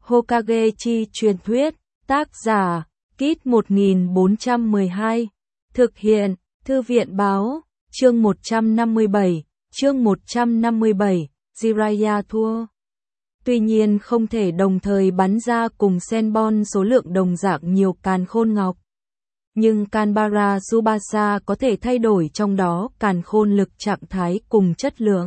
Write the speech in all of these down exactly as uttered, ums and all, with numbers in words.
Hokage chi truyền thuyết, tác giả, Kit một nghìn bốn trăm mười hai, thực hiện, Thư viện báo, chương một trăm năm mươi bảy, chương một trăm năm mươi bảy, Jiraiya thua. Tuy nhiên không thể đồng thời bắn ra cùng Senbon số lượng đồng dạng nhiều càn khôn ngọc. Nhưng Kanbara Tsubasa có thể thay đổi trong đó càn khôn lực trạng thái cùng chất lượng.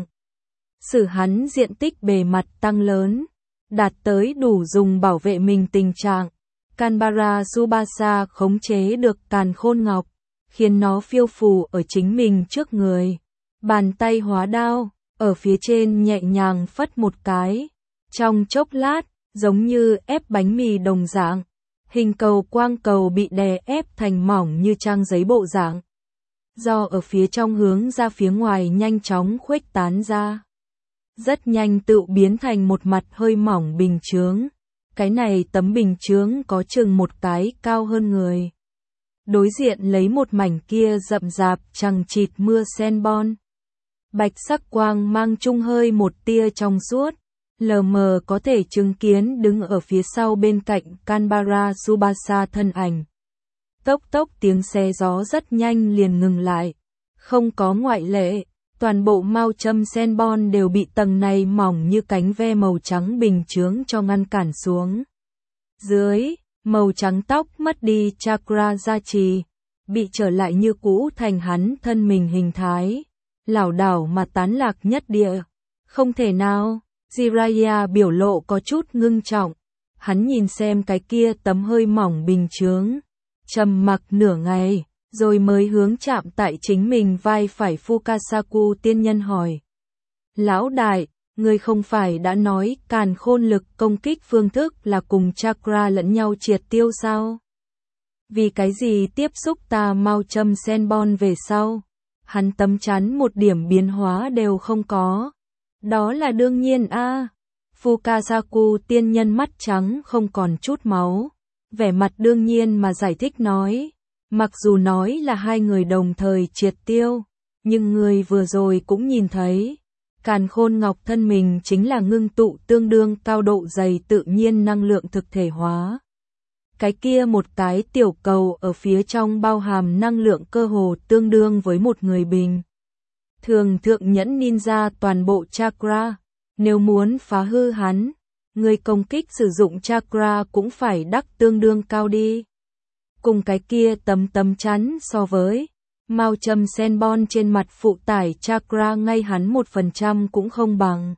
Sử hắn diện tích bề mặt tăng lớn, đạt tới đủ dùng bảo vệ mình tình trạng. Kanbara Tsubasa khống chế được càn khôn ngọc, khiến nó phiêu phù ở chính mình trước người. Bàn tay hóa đao, ở phía trên nhẹ nhàng phất một cái. Trong chốc lát, giống như ép bánh mì đồng dạng, hình cầu quang cầu bị đè ép thành mỏng như trang giấy bộ dạng. Do ở phía trong hướng ra phía ngoài nhanh chóng khuếch tán ra. Rất nhanh tự biến thành một mặt hơi mỏng bình chướng. Cái này tấm bình chướng có chừng một cái cao hơn người. Đối diện lấy một mảnh kia rậm rạp chằng chịt mưa Senbon. Bạch sắc quang mang chung hơi một tia trong suốt. Lờ mờ có thể chứng kiến đứng ở phía sau bên cạnh Kanbara Tsubasa thân ảnh. Tốc tốc tiếng xe gió rất nhanh liền ngừng lại. Không có ngoại lệ, toàn bộ mao châm Senbon đều bị tầng này mỏng như cánh ve màu trắng bình chướng cho ngăn cản xuống. Dưới, màu trắng tóc mất đi chakra gia trì, bị trở lại như cũ thành hắn thân mình hình thái. Lảo đảo mà tán lạc nhất địa. Không thể nào. Jiraiya biểu lộ có chút ngưng trọng, hắn nhìn xem cái kia tấm hơi mỏng bình chướng, trầm mặc nửa ngày, rồi mới hướng chạm tại chính mình vai phải Fukasaku tiên nhân hỏi. Lão đại, ngươi không phải đã nói càn khôn lực công kích phương thức là cùng chakra lẫn nhau triệt tiêu sao? Vì cái gì tiếp xúc ta mau châm Senbon về sau, hắn tấm chắn một điểm biến hóa đều không có. Đó là đương nhiên a. À. Fukasaku tiên nhân mắt trắng không còn chút máu, vẻ mặt đương nhiên mà giải thích nói, mặc dù nói là hai người đồng thời triệt tiêu, nhưng người vừa rồi cũng nhìn thấy, càn khôn ngọc thân mình chính là ngưng tụ tương đương cao độ dày tự nhiên năng lượng thực thể hóa. Cái kia một cái tiểu cầu ở phía trong bao hàm năng lượng cơ hồ tương đương với một người bình. Thường thượng nhẫn ninja toàn bộ chakra, nếu muốn phá hư hắn, người công kích sử dụng chakra cũng phải đắc tương đương cao đi. Cùng cái kia tấm tấm chắn so với, mao châm Senbon trên mặt phụ tải chakra ngay hắn một phần trăm cũng không bằng.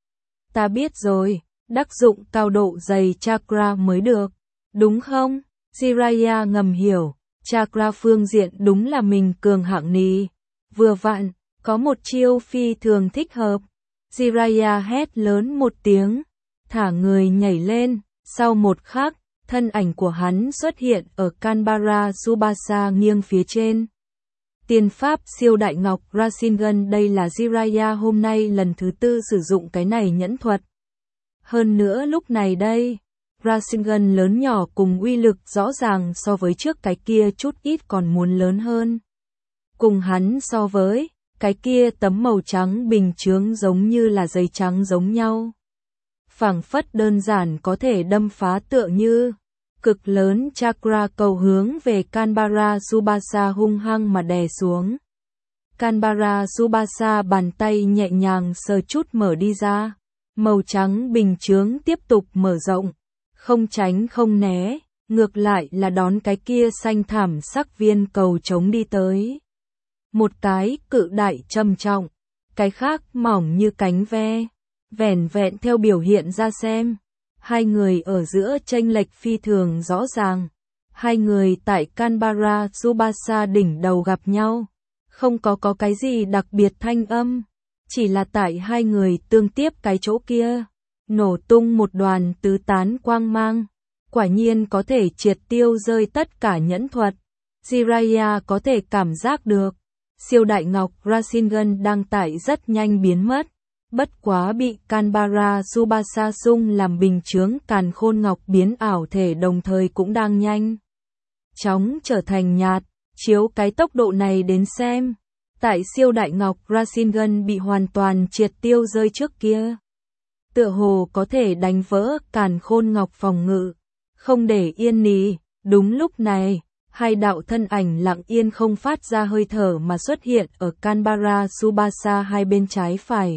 Ta biết rồi, đắc dụng cao độ dày chakra mới được, đúng không? Jiraiya ngầm hiểu, chakra phương diện đúng là mình cường hạng nì, vừa vặn. Có một chiêu phi thường thích hợp. Jiraiya hét lớn một tiếng, thả người nhảy lên, sau một khắc, thân ảnh của hắn xuất hiện ở Kanbara Tsubasa nghiêng phía trên. Tiên pháp siêu đại ngọc Rasengan, đây là Jiraiya hôm nay lần thứ tư sử dụng cái này nhẫn thuật. Hơn nữa lúc này đây, Rasengan lớn nhỏ cùng uy lực rõ ràng so với trước cái kia chút ít còn muốn lớn hơn. Cùng hắn so với cái kia tấm màu trắng bình chướng giống như là giấy trắng giống nhau. Phảng phất đơn giản có thể đâm phá tựa như cực lớn chakra cầu hướng về Kanbara Tsubasa hung hăng mà đè xuống. Kanbara Tsubasa bàn tay nhẹ nhàng sờ chút mở đi ra. Màu trắng bình chướng tiếp tục mở rộng. Không tránh không né, ngược lại là đón cái kia xanh thảm sắc viên cầu chống đi tới. Một cái cự đại trầm trọng, cái khác mỏng như cánh ve, vẻn vẹn theo biểu hiện ra xem. Hai người ở giữa chênh lệch phi thường rõ ràng. Hai người tại Kanbara Tsubasa đỉnh đầu gặp nhau. Không có có cái gì đặc biệt thanh âm. Chỉ là tại hai người tương tiếp cái chỗ kia. Nổ tung một đoàn tứ tán quang mang. Quả nhiên có thể triệt tiêu rơi tất cả nhẫn thuật. Jiraiya có thể cảm giác được. Siêu đại ngọc Rasengan đang tại rất nhanh biến mất, bất quá bị Kanbara Tsubasa xung làm bình chướng càn khôn ngọc biến ảo thể đồng thời cũng đang nhanh chóng trở thành nhạt, chiếu cái tốc độ này đến xem, tại siêu đại ngọc Rasengan bị hoàn toàn triệt tiêu rơi trước kia. tựa hồ có thể đánh vỡ Càn Khôn Ngọc phòng ngự, không để yên nì. Đúng lúc này, hai đạo thân ảnh lặng yên không phát ra hơi thở mà xuất hiện ở Canberra Tsubasa hai bên trái phải.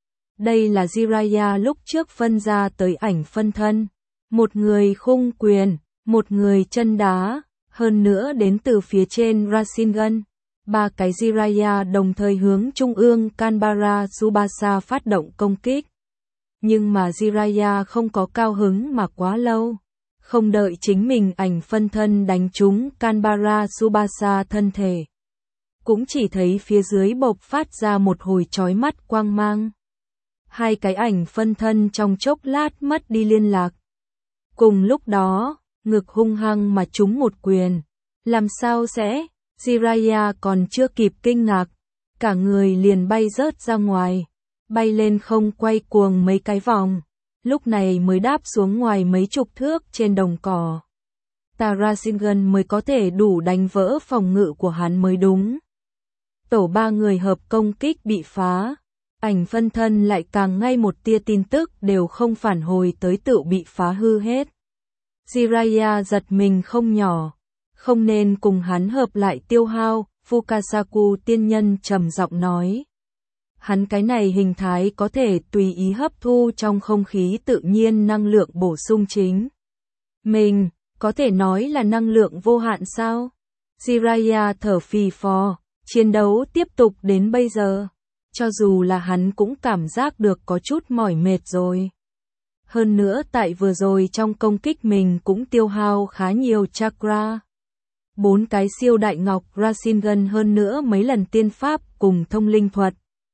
Đây là Jiraiya lúc trước phân ra tới ảnh phân thân, một người khung quyền, một người chân đá, hơn nữa đến từ phía trên Rasengan. Ba cái Jiraiya đồng thời hướng trung ương Canberra Tsubasa phát động công kích. Nhưng mà Jiraiya không có cao hứng mà quá lâu. Không đợi chính mình ảnh phân thân đánh trúng Canberra Tsubasa thân thể. Cũng chỉ thấy phía dưới bộc phát ra một hồi chói mắt quang mang. Hai cái ảnh phân thân trong chốc lát mất đi liên lạc. Cùng lúc đó, ngực hung hăng mà trúng một quyền. Làm sao sẽ? Jiraiya còn chưa kịp kinh ngạc. Cả người liền bay rớt ra ngoài. Bay lên không quay cuồng mấy cái vòng. Lúc này mới đáp xuống ngoài mấy chục thước trên đồng cỏ. Tà Rasengan mới có thể đủ đánh vỡ phòng ngự của hắn mới đúng. Tổ ba người hợp công kích bị phá. Ảnh phân thân lại càng ngay một tia tin tức đều không phản hồi tới tự bị phá hư hết. Jiraiya giật mình không nhỏ. Không nên cùng hắn hợp lại tiêu hao, Fukasaku tiên nhân trầm giọng nói. Hắn cái này hình thái có thể tùy ý hấp thu trong không khí tự nhiên năng lượng bổ sung chính. Mình, có thể nói là năng lượng vô hạn sao? Jiraiya thở phì phò, chiến đấu tiếp tục đến bây giờ. Cho dù là hắn cũng cảm giác được có chút mỏi mệt rồi. Hơn nữa tại vừa rồi trong công kích mình cũng tiêu hao khá nhiều chakra. Bốn cái siêu đại ngọc Rasengan hơn nữa mấy lần tiên pháp cùng thông linh thuật.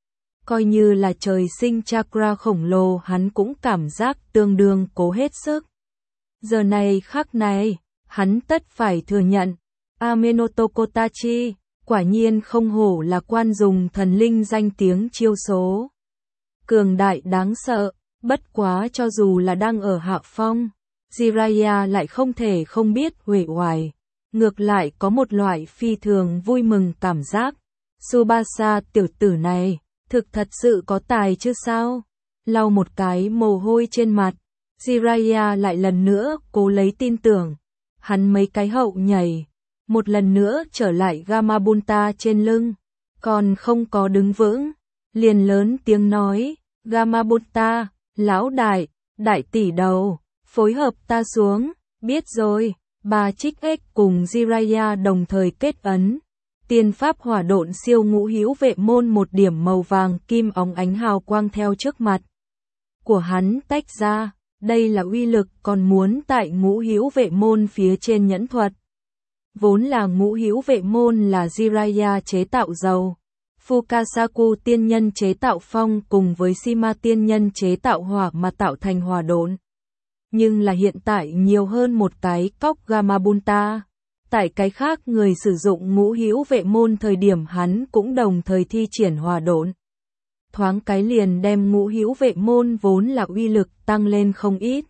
Coi như là trời sinh chakra khổng lồ hắn cũng cảm giác tương đương cố hết sức. Giờ này khắc này, hắn tất phải thừa nhận, Amenoto Kotachi, quả nhiên không hổ là quan dùng thần linh danh tiếng chiêu số. Cường đại đáng sợ, bất quá cho dù là đang ở hạ phong, Jiraiya lại không thể không biết uể oải. Ngược lại có một loại phi thường vui mừng cảm giác. Tsubasa tiểu tử này, thực thật sự có tài chứ sao? Lau một cái mồ hôi trên mặt, Jiraiya lại lần nữa cố lấy tin tưởng. Hắn mấy cái hậu nhảy, một lần nữa trở lại Gamabunta trên lưng, còn không có đứng vững, liền lớn tiếng nói, Gamabunta, lão đại, đại tỷ đầu, phối hợp ta xuống, biết rồi. Ba trích ếch cùng Jiraiya đồng thời kết ấn. Tiên pháp hỏa độn siêu ngũ hữu vệ môn một điểm màu vàng kim óng ánh hào quang theo trước mặt của hắn tách ra. Đây là uy lực còn muốn tại ngũ hữu vệ môn phía trên nhẫn thuật. Vốn là ngũ hữu vệ môn là Jiraiya chế tạo dầu, Fukasaku tiên nhân chế tạo phong cùng với Shima tiên nhân chế tạo hỏa mà tạo thành hỏa độn. Nhưng là hiện tại nhiều hơn một cái cóc Gamabunta. Tại cái khác người sử dụng ngũ hữu vệ môn thời điểm hắn cũng đồng thời thi triển hỏa độn. Thoáng cái liền đem ngũ hữu vệ môn vốn là uy lực tăng lên không ít.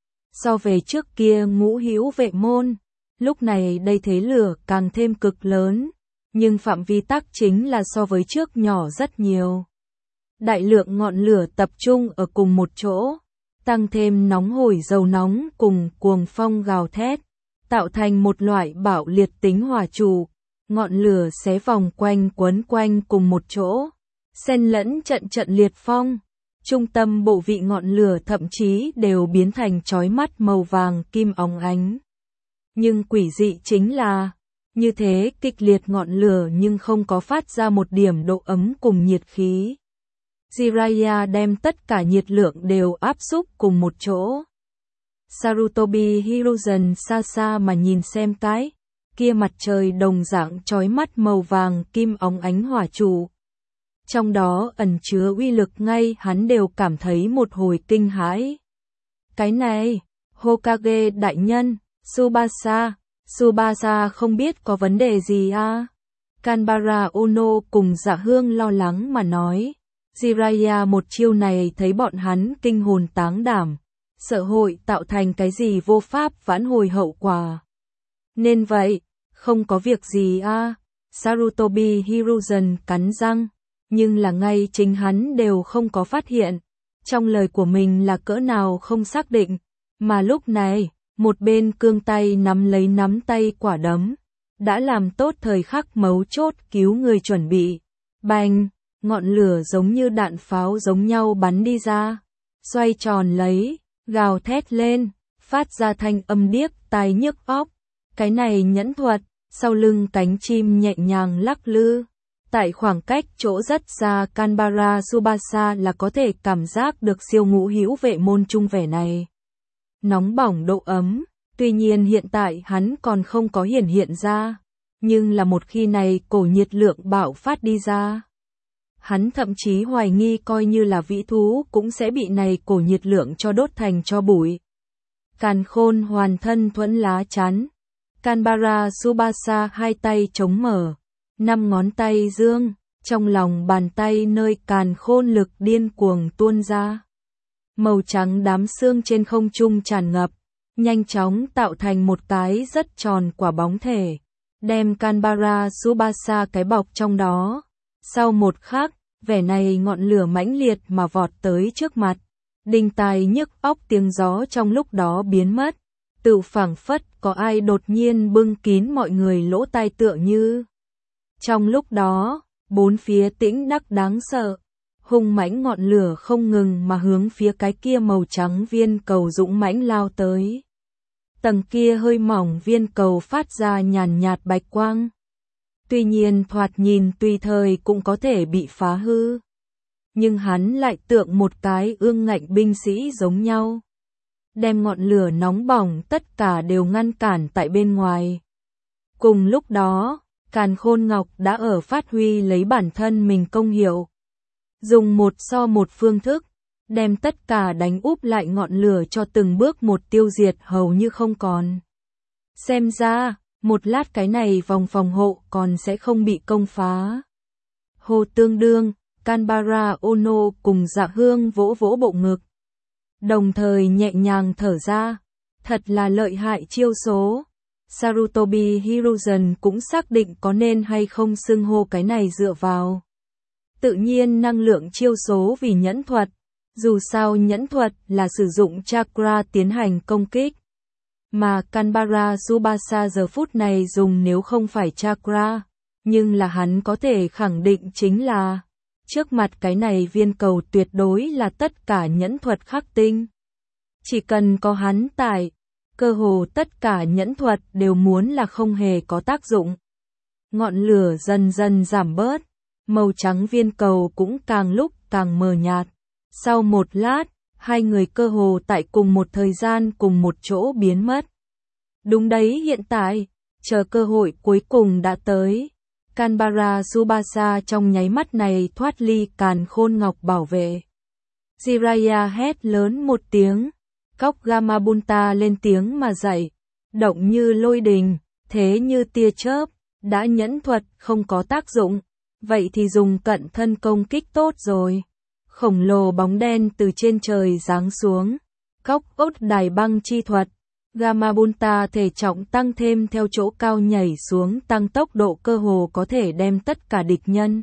So về trước kia ngũ hữu vệ môn, lúc này đây thế lửa càng thêm cực lớn, nhưng phạm vi tác chính là so với trước nhỏ rất nhiều. Đại lượng ngọn lửa tập trung ở cùng một chỗ, tăng thêm nóng hổi dầu nóng cùng cuồng phong gào thét, tạo thành một loại bạo liệt tính hỏa trụ, ngọn lửa xé vòng quanh quấn quanh cùng một chỗ, xen lẫn trận trận liệt phong, trung tâm bộ vị ngọn lửa thậm chí đều biến thành chói mắt màu vàng kim óng ánh. Nhưng quỷ dị chính là, như thế kịch liệt ngọn lửa nhưng không có phát ra một điểm độ ấm cùng nhiệt khí. Jiraiya đem tất cả nhiệt lượng đều áp xúc cùng một chỗ. Sarutobi Hiruzen xa xa mà nhìn xem cái kia mặt trời đồng dạng chói mắt màu vàng kim óng ánh hỏa trụ. Trong đó ẩn chứa uy lực ngay hắn đều cảm thấy một hồi kinh hãi. Cái này, Hokage đại nhân, Tsubasa, Tsubasa không biết có vấn đề gì à? Kanbara Ono cùng Dạ Hương lo lắng mà nói. Jiraiya một chiêu này thấy bọn hắn kinh hồn táng đảm, sợ hội tạo thành cái gì vô pháp vãn hồi hậu quả. Nên vậy, không có việc gì à? Sarutobi Hiruzen cắn răng, nhưng là ngay chính hắn đều không có phát hiện. trong lời của mình là cỡ nào không xác định, mà lúc này, một bên cương tay nắm lấy nắm tay quả đấm, đã làm tốt thời khắc mấu chốt cứu người chuẩn bị. Bành, ngọn lửa giống như đạn pháo giống nhau bắn đi ra, xoay tròn lấy, gào thét lên, phát ra thanh âm điếc tai nhức óc. Cái này nhẫn thuật, sau lưng cánh chim nhẹ nhàng lắc lư. Tại khoảng cách chỗ rất xa Canberra Tsubasa là có thể cảm giác được siêu ngũ hữu vệ môn trung vẻ này. Nóng bỏng độ ấm, tuy nhiên hiện tại hắn còn không có hiển hiện ra, nhưng là một khi này cổ nhiệt lượng bạo phát đi ra. Hắn thậm chí hoài nghi coi như là vĩ thú cũng sẽ bị này cổ nhiệt lượng cho đốt thành cho bụi. Càn Khôn hoàn thân thuẫn lá chắn. Canberra Tsubasa hai tay chống mở, năm ngón tay dương, trong lòng bàn tay nơi càn khôn lực điên cuồng tuôn ra. Màu trắng đám xương trên không trung tràn ngập, nhanh chóng tạo thành một cái rất tròn quả bóng thể, đem Canberra Tsubasa cái bọc trong đó. Sau một khắc, vẻ này ngọn lửa mãnh liệt mà vọt tới trước mặt, đinh tai nhức óc tiếng gió trong lúc đó biến mất, tự phảng phất có ai đột nhiên bưng kín mọi người lỗ tai tựa như. Trong lúc đó, bốn phía tĩnh đắc đáng sợ, hung mãnh ngọn lửa không ngừng mà hướng phía cái kia màu trắng viên cầu dũng mãnh lao tới. Tầng kia hơi mỏng viên cầu phát ra nhàn nhạt bạch quang. Tuy nhiên thoạt nhìn tùy thời cũng có thể bị phá hư. Nhưng hắn lại tượng một cái ương ngạnh binh sĩ giống nhau. Đem ngọn lửa nóng bỏng tất cả đều ngăn cản tại bên ngoài. Cùng lúc đó, Càn Khôn Ngọc đã ở phát huy lấy bản thân mình công hiệu. Dùng một so một phương thức, đem tất cả đánh úp lại ngọn lửa cho từng bước một tiêu diệt hầu như không còn. Xem ra, một lát cái này vòng phòng hộ còn sẽ không bị công phá. Hồ tương đương, Canberra Ono cùng Dạ Hương vỗ vỗ bộ ngực. Đồng thời nhẹ nhàng thở ra, thật là lợi hại chiêu số. Sarutobi Hiruzen cũng xác định có nên hay không xưng hô cái này dựa vào tự nhiên năng lượng chiêu số vì nhẫn thuật, dù sao nhẫn thuật là sử dụng chakra tiến hành công kích. Mà Canberra Tsubasa giờ phút này dùng nếu không phải chakra, nhưng là hắn có thể khẳng định chính là trước mặt cái này viên cầu tuyệt đối là tất cả nhẫn thuật khắc tinh. Chỉ cần có hắn tại, cơ hồ tất cả nhẫn thuật đều muốn là không hề có tác dụng. Ngọn lửa dần dần giảm bớt, màu trắng viên cầu cũng càng lúc càng mờ nhạt. Sau một lát, hai người cơ hồ tại cùng một thời gian cùng một chỗ biến mất. Đúng đấy, hiện tại, chờ cơ hội cuối cùng đã tới. Canberra Tsubasa trong nháy mắt này thoát ly Càn Khôn Ngọc bảo vệ. Jiraiya hét lớn một tiếng, cóc Gamabunta lên tiếng mà dậy, động như lôi đình, thế như tia chớp, đã nhẫn thuật không có tác dụng, vậy thì dùng cận thân công kích tốt rồi. Khổng lồ bóng đen từ trên trời giáng xuống, cóc ốt đài băng chi thuật. Gamabunta thể trọng tăng thêm theo chỗ cao nhảy xuống tăng tốc độ cơ hồ có thể đem tất cả địch nhân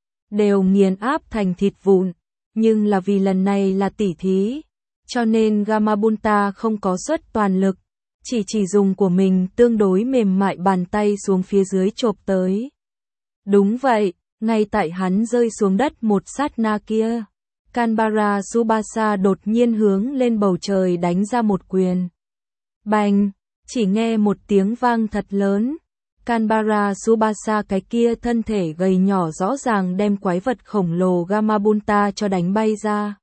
đều nghiền áp thành thịt vụn, nhưng là vì lần này là tỉ thí, cho nên Gamabunta không có xuất toàn lực, chỉ chỉ dùng của mình tương đối mềm mại bàn tay xuống phía dưới chộp tới. Đúng vậy, ngay tại hắn rơi xuống đất một sát na kia, Canberra Tsubasa đột nhiên hướng lên bầu trời đánh ra một quyền. Bành, chỉ nghe một tiếng vang thật lớn, Canberra Tsubasa cái kia thân thể gầy nhỏ rõ ràng đem quái vật khổng lồ Gamabunta cho đánh bay ra.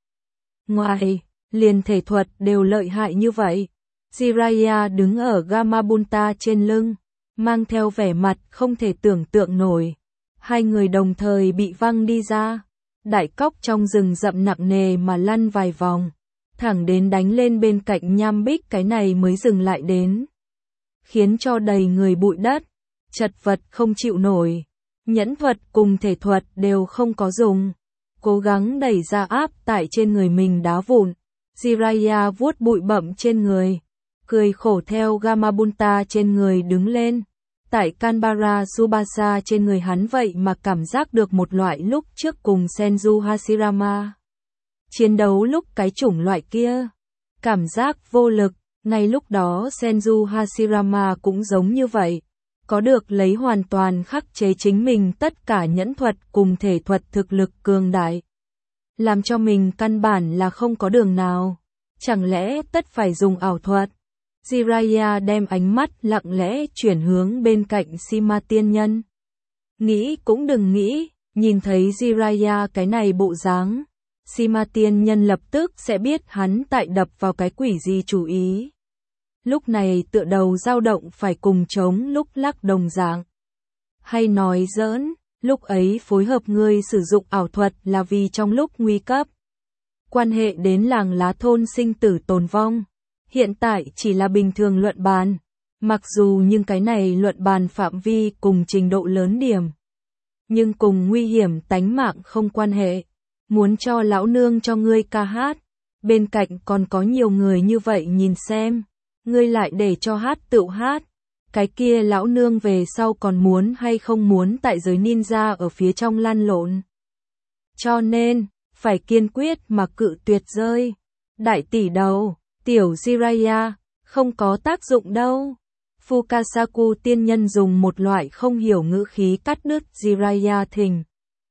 Ngoài, liền thể thuật đều lợi hại như vậy. Jiraiya đứng ở Gamabunta trên lưng, mang theo vẻ mặt không thể tưởng tượng nổi. Hai người đồng thời bị văng đi ra. Đại cóc trong rừng rậm nặng nề mà lăn vài vòng, thẳng đến đánh lên bên cạnh nham bích cái này mới dừng lại đến. Khiến cho đầy người bụi đất, chật vật không chịu nổi. Nhẫn thuật cùng thể thuật đều không có dùng. Cố gắng đẩy ra áp tại trên người mình đá vụn. Jiraiya vuốt bụi bặm trên người, cười khổ theo Gamabunta trên người đứng lên. Tại Canberra Tsubasa trên người hắn vậy mà cảm giác được một loại lúc trước cùng Senju Hashirama chiến đấu lúc cái chủng loại kia. Cảm giác vô lực, ngay lúc đó Senju Hashirama cũng giống như vậy. Có được lấy hoàn toàn khắc chế chính mình tất cả nhẫn thuật cùng thể thuật thực lực cường đại. Làm cho mình căn bản là không có đường nào. Chẳng lẽ tất phải dùng ảo thuật? Jiraiya đem ánh mắt lặng lẽ chuyển hướng bên cạnh Sima tiên nhân. Nghĩ cũng đừng nghĩ, nhìn thấy Jiraiya cái này bộ dáng, Sima tiên nhân lập tức sẽ biết hắn tại đập vào cái quỷ gì chủ ý. Lúc này tựa đầu dao động phải cùng chống lúc lắc đồng dạng. Hay nói giỡn, lúc ấy phối hợp ngươi sử dụng ảo thuật là vì trong lúc nguy cấp. Quan hệ đến làng lá thôn sinh tử tồn vong. Hiện tại chỉ là bình thường luận bàn. Mặc dù nhưng cái này luận bàn phạm vi cùng trình độ lớn điểm. Nhưng cùng nguy hiểm tánh mạng không quan hệ. Muốn cho lão nương cho ngươi ca hát. Bên cạnh còn có nhiều người như vậy nhìn xem. Ngươi lại để cho hát tự hát. Cái kia lão nương về sau còn muốn hay không muốn tại giới ninja ở phía trong lăn lộn. Cho nên, phải kiên quyết mà cự tuyệt rơi. Đại tỷ đầu, tiểu Jiraiya, không có tác dụng đâu. Fukasaku tiên nhân dùng một loại không hiểu ngữ khí cắt đứt Jiraiya thình.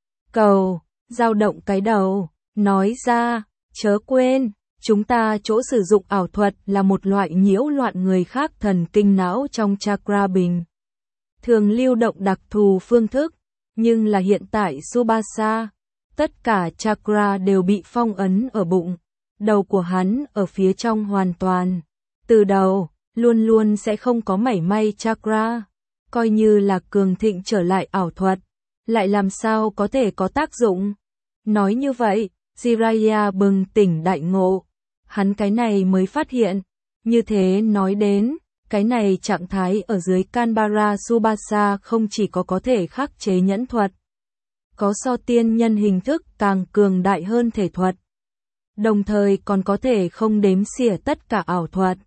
Cầu, dao động cái đầu, nói ra, chớ quên. Chúng ta chỗ sử dụng ảo thuật là một loại nhiễu loạn người khác thần kinh não trong chakra bình. Thường lưu động đặc thù phương thức, nhưng là hiện tại Tsubasa, tất cả chakra đều bị phong ấn ở bụng, đầu của hắn ở phía trong hoàn toàn. Từ đầu, luôn luôn sẽ không có mảy may chakra, coi như là cường thịnh trở lại ảo thuật, lại làm sao có thể có tác dụng. Nói như vậy, Jiraiya bừng tỉnh đại ngộ. Hắn cái này mới phát hiện, như thế nói đến, cái này trạng thái ở dưới Kanbara Tsubasa không chỉ có có thể khắc chế nhẫn thuật, có so tiên nhân hình thức càng cường đại hơn thể thuật, đồng thời còn có thể không đếm xỉa tất cả ảo thuật.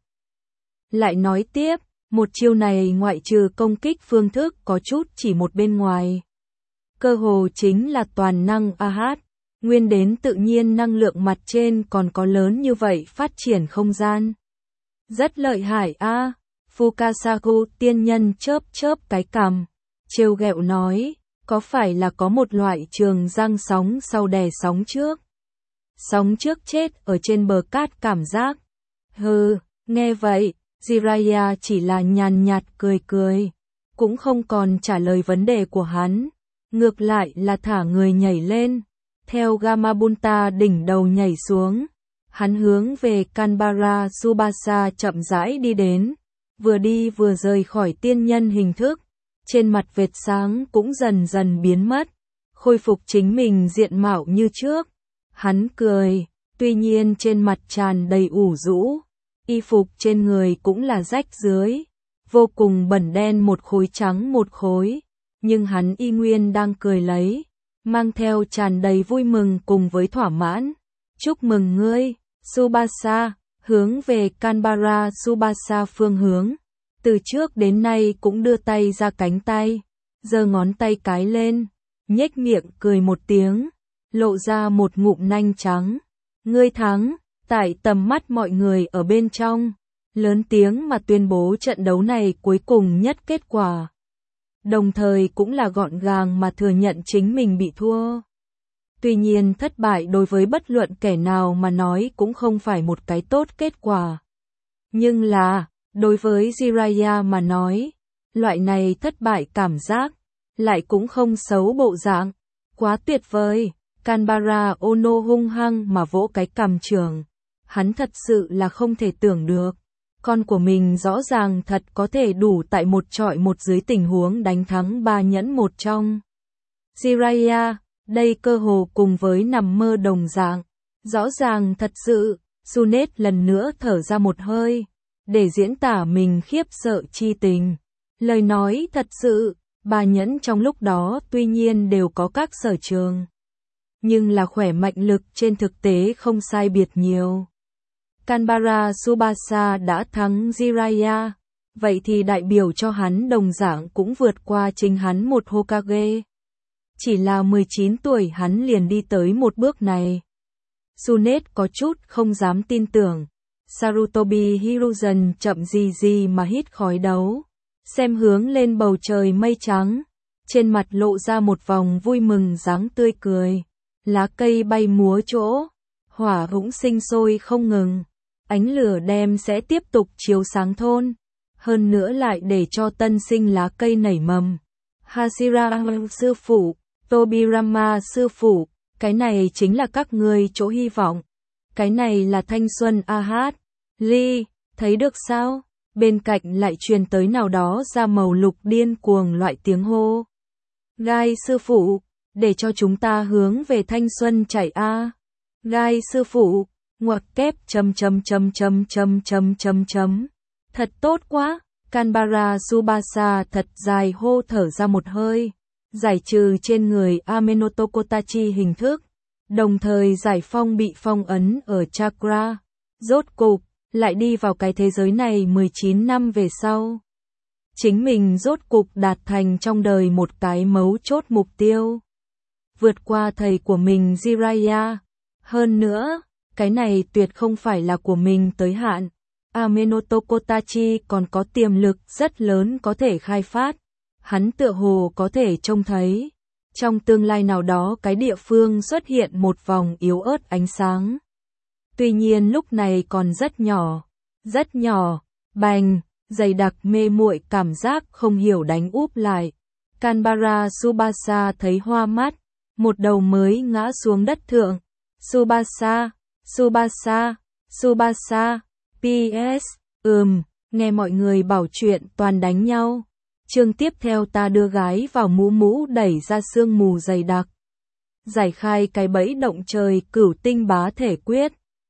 Lại nói tiếp, một chiêu này ngoại trừ công kích phương thức có chút chỉ một bên ngoài, cơ hồ chính là toàn năng a hát. Nguyên đến tự nhiên năng lượng mặt trên còn có lớn như vậy phát triển không gian. Rất lợi hại a. À. Fukasaku tiên nhân chớp chớp cái cằm, trêu ghẹo nói, có phải là có một loại trường giang sóng sau đè sóng trước? Sóng trước chết ở trên bờ cát cảm giác. Hừ, nghe vậy, Jiraiya chỉ là nhàn nhạt cười cười, cũng không còn trả lời vấn đề của hắn, ngược lại là thả người nhảy lên. Theo Gamabunta đỉnh đầu nhảy xuống, hắn hướng về Kanbara Tsubasa chậm rãi đi đến, vừa đi vừa rời khỏi tiên nhân hình thức, trên mặt vệt sáng cũng dần dần biến mất, khôi phục chính mình diện mạo như trước. Hắn cười, tuy nhiên trên mặt tràn đầy ủ rũ, y phục trên người cũng là rách rưới, vô cùng bẩn đen một khối trắng một khối, nhưng hắn y nguyên đang cười lấy. Mang theo tràn đầy vui mừng cùng với thỏa mãn. Chúc mừng ngươi, Tsubasa, hướng về Kanbara Tsubasa phương hướng. Từ trước đến nay cũng đưa tay ra cánh tay, giơ ngón tay cái lên, nhếch miệng cười một tiếng, lộ ra một ngụm nanh trắng. Ngươi thắng, tại tầm mắt mọi người ở bên trong, lớn tiếng mà tuyên bố trận đấu này cuối cùng nhất kết quả. Đồng thời cũng là gọn gàng mà thừa nhận chính mình bị thua. Tuy nhiên thất bại đối với bất luận kẻ nào mà nói cũng không phải một cái tốt kết quả. Nhưng là, đối với Jiraiya mà nói, loại này thất bại cảm giác, lại cũng không xấu bộ dạng. Quá tuyệt vời, Kanbara Ono hung hăng mà vỗ cái cằm trường. Hắn thật sự là không thể tưởng được. Con của mình rõ ràng thật có thể đủ tại một trọi một dưới tình huống đánh thắng ba nhẫn một trong. Jiraiya, đây cơ hồ cùng với nằm mơ đồng dạng. Rõ ràng thật sự, Sunet lần nữa thở ra một hơi, để diễn tả mình khiếp sợ chi tình. Lời nói thật sự, ba nhẫn trong lúc đó tuy nhiên đều có các sở trường. Nhưng là khỏe mạnh lực trên thực tế không sai biệt nhiều. Kanbara Tsubasa đã thắng Jiraiya, vậy thì đại biểu cho hắn đồng dạng cũng vượt qua chính hắn một Hokage. Chỉ là mười chín tuổi hắn liền đi tới một bước này. Junet có chút không dám tin tưởng. Sarutobi Hiruzen chậm gì gì mà hít khói đấu. Xem hướng lên bầu trời mây trắng. Trên mặt lộ ra một vòng vui mừng dáng tươi cười. Lá cây bay múa chỗ. Hỏa hũng sinh sôi không ngừng. Ánh lửa đem sẽ tiếp tục chiếu sáng thôn. Hơn nữa lại để cho tân sinh lá cây nảy mầm. Hashira sư phụ, Tobirama sư phụ, cái này chính là các ngươi chỗ hy vọng. Cái này là thanh xuân a hát. Ly, thấy được sao? Bên cạnh lại truyền tới nào đó ra màu lục điên cuồng loại tiếng hô. Gai sư phụ, để cho chúng ta hướng về thanh xuân chạy a. Gai sư phụ, ngoặc kép chấm chấm chấm chấm chấm chấm chấm chấm. Thật tốt quá, Kanbara Tsubasa thật dài hô thở ra một hơi, giải trừ trên người Amenoto Kotachi hình thức, đồng thời giải phong bị phong ấn ở chakra. Rốt cục, lại đi vào cái thế giới này mười chín năm về sau. Chính mình rốt cục đạt thành trong đời một cái mấu chốt mục tiêu. Vượt qua thầy của mình Jiraiya. Hơn nữa, cái này tuyệt không phải là của mình tới hạn. Amenoto Kotachi còn có tiềm lực rất lớn có thể khai phát. Hắn tựa hồ có thể trông thấy. Trong tương lai nào đó cái địa phương xuất hiện một vòng yếu ớt ánh sáng. Tuy nhiên lúc này còn rất nhỏ. Rất nhỏ. Bành, dày đặc mê muội cảm giác không hiểu đánh úp lại. Kanbara Tsubasa thấy hoa mắt. Một đầu mới ngã xuống đất thượng. Tsubasa, Tsubasa, Tsubasa, pê ét, ừm, nghe mọi người bảo chuyện toàn đánh nhau. Chương tiếp theo ta đưa gái vào mũ mũ đẩy ra sương mù dày đặc. Giải khai cái bẫy động trời cửu tinh bá thể quyết.